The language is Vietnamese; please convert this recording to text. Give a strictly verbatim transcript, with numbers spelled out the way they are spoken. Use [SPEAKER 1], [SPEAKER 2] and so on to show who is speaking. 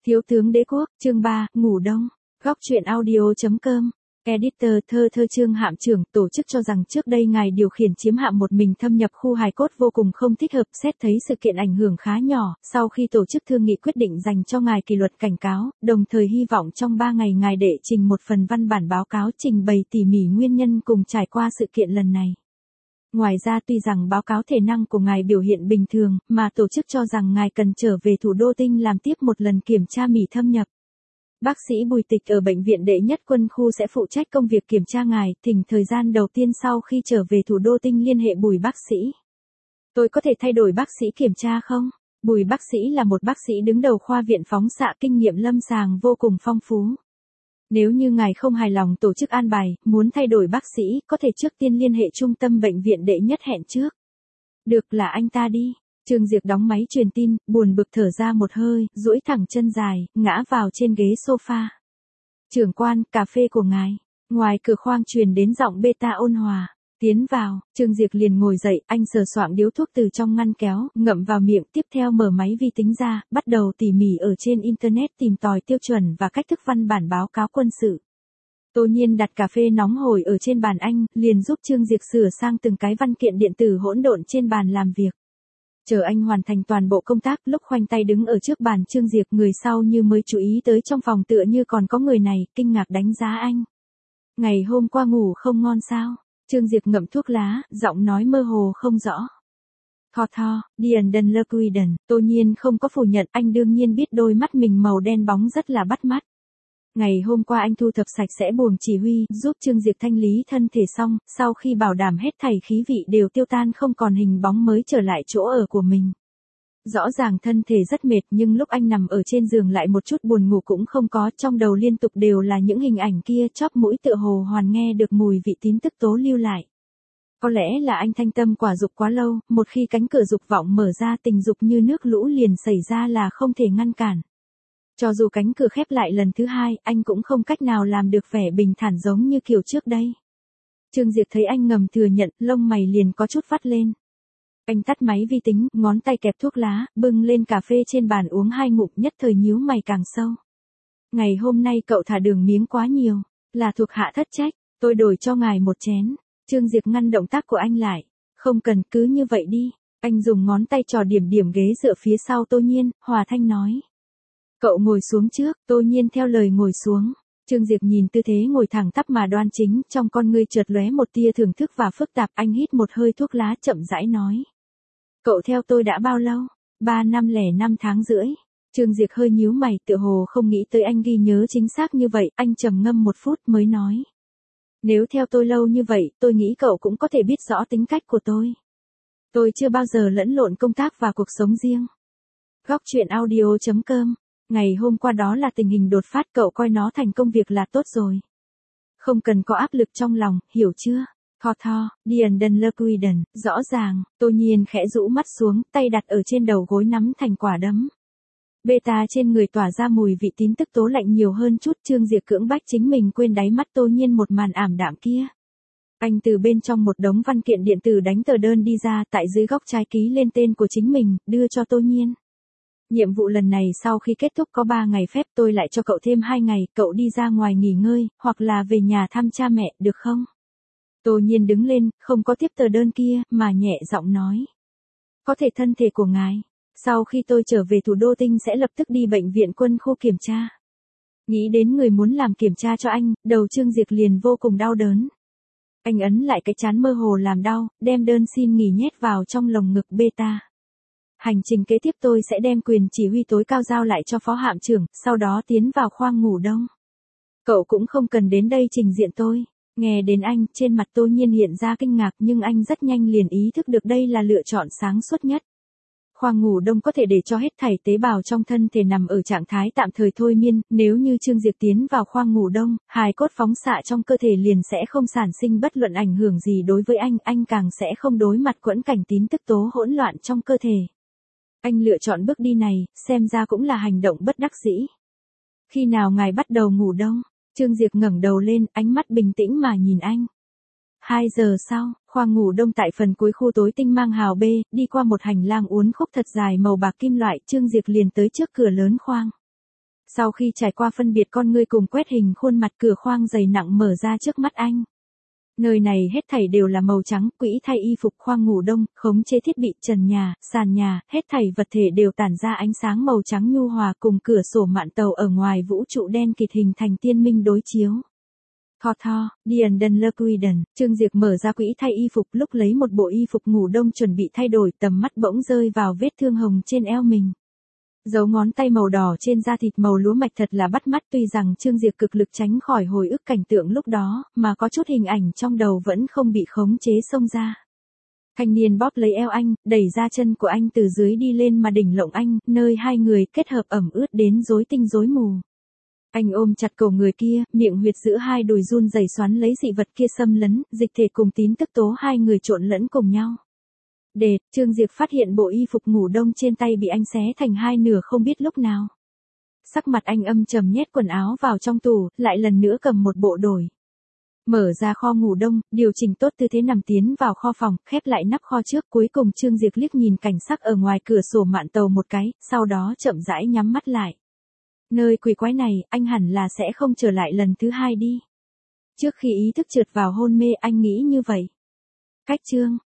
[SPEAKER 1] Thiếu tướng đế quốc, chương ba, ngủ đông. Góc truyện audio.com. Editor thơ thơ Trương Hạm trưởng, tổ chức cho rằng trước đây ngài điều khiển chiếm hạm một mình thâm nhập khu hài cốt vô cùng không thích hợp, xét thấy sự kiện ảnh hưởng khá nhỏ, sau khi tổ chức thương nghị quyết định dành cho ngài kỷ luật cảnh cáo, đồng thời hy vọng trong ba ngày ngài đệ trình một phần văn bản báo cáo trình bày tỉ mỉ nguyên nhân cùng trải qua sự kiện lần này. Ngoài ra tuy rằng báo cáo thể năng của ngài biểu hiện bình thường, mà tổ chức cho rằng ngài cần trở về thủ đô Tinh làm tiếp một lần kiểm tra mỉ thâm nhập. Bác sĩ Bùi Tịch ở bệnh viện đệ nhất quân khu sẽ phụ trách công việc kiểm tra ngài, thỉnh thời gian đầu tiên sau khi trở về thủ đô Tinh liên hệ Bùi bác sĩ. Tôi có thể thay đổi bác sĩ kiểm tra không? Bùi bác sĩ là một bác sĩ đứng đầu khoa viện phóng xạ, kinh nghiệm lâm sàng vô cùng phong phú. Nếu như ngài không hài lòng tổ chức an bài, muốn thay đổi bác sĩ, có thể trước tiên liên hệ trung tâm bệnh viện đệ nhất hẹn trước. Được, là anh ta đi. Trương Diệp đóng máy truyền tin, buồn bực thở ra một hơi, duỗi thẳng chân dài, ngã vào trên ghế sofa. Trưởng quan, cà phê của ngài. Ngoài cửa khoang truyền đến giọng beta ôn hòa. Tiến vào, Trương Diệp liền ngồi dậy, anh sờ soạng điếu thuốc từ trong ngăn kéo, ngậm vào miệng, tiếp theo mở máy vi tính ra, bắt đầu tỉ mỉ ở trên internet tìm tòi tiêu chuẩn và cách thức văn bản báo cáo quân sự. Tô Nhiên đặt cà phê nóng hổi ở trên bàn anh, liền giúp Trương Diệp sửa sang từng cái văn kiện điện tử hỗn độn trên bàn làm việc. Chờ anh hoàn thành toàn bộ công tác, lúc khoanh tay đứng ở trước bàn Trương Diệp, người sau như mới chú ý tới trong phòng tựa như còn có người này, kinh ngạc đánh giá anh. Ngày hôm qua ngủ không ngon sao? Trương Diệp ngậm thuốc lá, giọng nói mơ hồ không rõ. Thò thò, Điền Đần Lơ Quiden, Tô Nhiên không có phủ nhận, anh đương nhiên biết đôi mắt mình màu đen bóng rất là bắt mắt. Ngày hôm qua anh thu thập sạch sẽ buồng chỉ huy, giúp Trương Diệp thanh lý thân thể xong, sau khi bảo đảm hết thảy khí vị đều tiêu tan không còn hình bóng mới trở lại chỗ ở của mình. Rõ ràng thân thể rất mệt nhưng lúc anh nằm ở trên giường lại một chút buồn ngủ cũng không có, trong đầu liên tục đều là những hình ảnh kia, chóp mũi tựa hồ hoàn nghe được mùi vị tin tức tố lưu lại. Có lẽ là anh thanh tâm quả dục quá lâu, một khi cánh cửa dục vọng mở ra tình dục như nước lũ liền xảy ra là không thể ngăn cản. Cho dù cánh cửa khép lại lần thứ hai, anh cũng không cách nào làm được vẻ bình thản giống như kiểu trước đây. Trương Diệp thấy anh ngầm thừa nhận, lông mày liền có chút vắt lên. Anh tắt máy vi tính, ngón tay kẹp thuốc lá, bưng lên cà phê trên bàn uống hai ngụm, nhất thời nhíu mày càng sâu. Ngày hôm nay cậu thả đường miếng quá nhiều, là thuộc hạ thất trách, tôi đổi cho ngài một chén. Trương Diệp ngăn động tác của anh lại. Không cần, cứ như vậy đi. Anh dùng ngón tay trò điểm điểm ghế dựa phía sau Tô Nhiên, hòa thanh nói. Cậu ngồi xuống trước, Tô Nhiên theo lời ngồi xuống. Trương Diệp nhìn tư thế ngồi thẳng tắp mà đoan chính, trong con ngươi chợt lóe một tia thưởng thức và phức tạp, anh hít một hơi thuốc lá chậm rãi nói. Cậu theo tôi đã bao lâu? Ba năm lẻ năm tháng rưỡi. Trương Diệp hơi nhíu mày, tựa hồ không nghĩ tới anh ghi nhớ chính xác như vậy, anh trầm ngâm một phút mới nói. Nếu theo tôi lâu như vậy, tôi nghĩ cậu cũng có thể biết rõ tính cách của tôi. Tôi chưa bao giờ lẫn lộn công tác và cuộc sống riêng. Góc truyện audio.com. Ngày hôm qua đó là tình hình đột phát, cậu coi nó thành công việc là tốt rồi. Không cần có áp lực trong lòng, hiểu chưa? Thò thò, Điền Đần Lơ Quiden, rõ ràng. Tô Nhiên khẽ rũ mắt xuống, tay đặt ở trên đầu gối nắm thành quả đấm. Beta trên người tỏa ra mùi vị tín tức tố lạnh nhiều hơn chút. Trương Diệp cưỡng bách chính mình quên đáy mắt Tô Nhiên một màn ảm đạm kia. Anh từ bên trong một đống văn kiện điện tử đánh tờ đơn đi ra, tại dưới góc trái ký lên tên của chính mình, đưa cho Tô Nhiên. Nhiệm vụ lần này sau khi kết thúc có ba ngày phép, tôi lại cho cậu thêm hai ngày, cậu đi ra ngoài nghỉ ngơi, hoặc là về nhà thăm cha mẹ, được không? Tô Nhiên đứng lên, không có tiếp tờ đơn kia, mà nhẹ giọng nói. Có thể thân thể của ngài. Sau khi tôi trở về thủ đô Tinh sẽ lập tức đi bệnh viện quân khu kiểm tra. Nghĩ đến người muốn làm kiểm tra cho anh, đầu Trương Diệp liền vô cùng đau đớn. Anh ấn lại cái trán mơ hồ làm đau, đem đơn xin nghỉ nhét vào trong lồng ngực beta. Hành trình kế tiếp tôi sẽ đem quyền chỉ huy tối cao giao lại cho phó hạm trưởng, sau đó tiến vào khoang ngủ đông. Cậu cũng không cần đến đây trình diện tôi. Nghe đến anh, trên mặt Tô Nhiên hiện ra kinh ngạc nhưng anh rất nhanh liền ý thức được đây là lựa chọn sáng suốt nhất. Khoang ngủ đông có thể để cho hết thảy tế bào trong thân thể nằm ở trạng thái tạm thời thôi miên, nếu như Trương Diệp tiến vào khoang ngủ đông, hài cốt phóng xạ trong cơ thể liền sẽ không sản sinh bất luận ảnh hưởng gì đối với anh, anh càng sẽ không đối mặt quẫn cảnh tín tức tố hỗn loạn trong cơ thể. Anh lựa chọn bước đi này, xem ra cũng là hành động bất đắc dĩ. Khi nào ngài bắt đầu ngủ đông? Trương Diệp ngẩng đầu lên, ánh mắt bình tĩnh mà nhìn anh. Hai giờ sau, khoang ngủ đông tại phần cuối khu tối Tinh mang hào B, đi qua một hành lang uốn khúc thật dài màu bạc kim loại, Trương Diệp liền tới trước cửa lớn khoang. Sau khi trải qua phân biệt con ngươi cùng quét hình khuôn mặt, cửa khoang dày nặng mở ra trước mắt anh. Nơi này hết thảy đều là màu trắng, quỹ thay y phục, khoang ngủ đông, khống chế thiết bị, trần nhà, sàn nhà, hết thảy vật thể đều tản ra ánh sáng màu trắng nhu hòa, cùng cửa sổ mạn tàu ở ngoài vũ trụ đen kịt hình thành tiên minh đối chiếu. Tho tho, Dienden Lequiden, Trương Diệp mở ra quỹ thay y phục, lúc lấy một bộ y phục ngủ đông chuẩn bị thay đổi, tầm mắt bỗng rơi vào vết thương hồng trên eo mình. Dấu ngón tay màu đỏ trên da thịt màu lúa mạch thật là bắt mắt, tuy rằng Trương Diệp cực lực tránh khỏi hồi ức cảnh tượng lúc đó, mà có chút hình ảnh trong đầu vẫn không bị khống chế xông ra. Thanh niên bóp lấy eo anh, đẩy ra chân của anh từ dưới đi lên mà đỉnh lộng anh, nơi hai người kết hợp ẩm ướt đến rối tinh rối mù. Anh ôm chặt cổ người kia, miệng huyệt giữa hai đùi run rẩy xoắn lấy dị vật kia xâm lấn, dịch thể cùng tín tức tố hai người trộn lẫn cùng nhau. Đệt, Trương Diệp phát hiện bộ y phục ngủ đông trên tay bị anh xé thành hai nửa không biết lúc nào. Sắc mặt anh âm trầm nhét quần áo vào trong tủ, lại lần nữa cầm một bộ đổi. Mở ra kho ngủ đông, điều chỉnh tốt tư thế nằm tiến vào kho phòng, khép lại nắp kho trước, cuối cùng Trương Diệp liếc nhìn cảnh sắc ở ngoài cửa sổ mạn tàu một cái, sau đó chậm rãi nhắm mắt lại. Nơi quỷ quái này, anh hẳn là sẽ không trở lại lần thứ hai đi. Trước khi ý thức trượt vào hôn mê anh nghĩ như vậy. Cách chương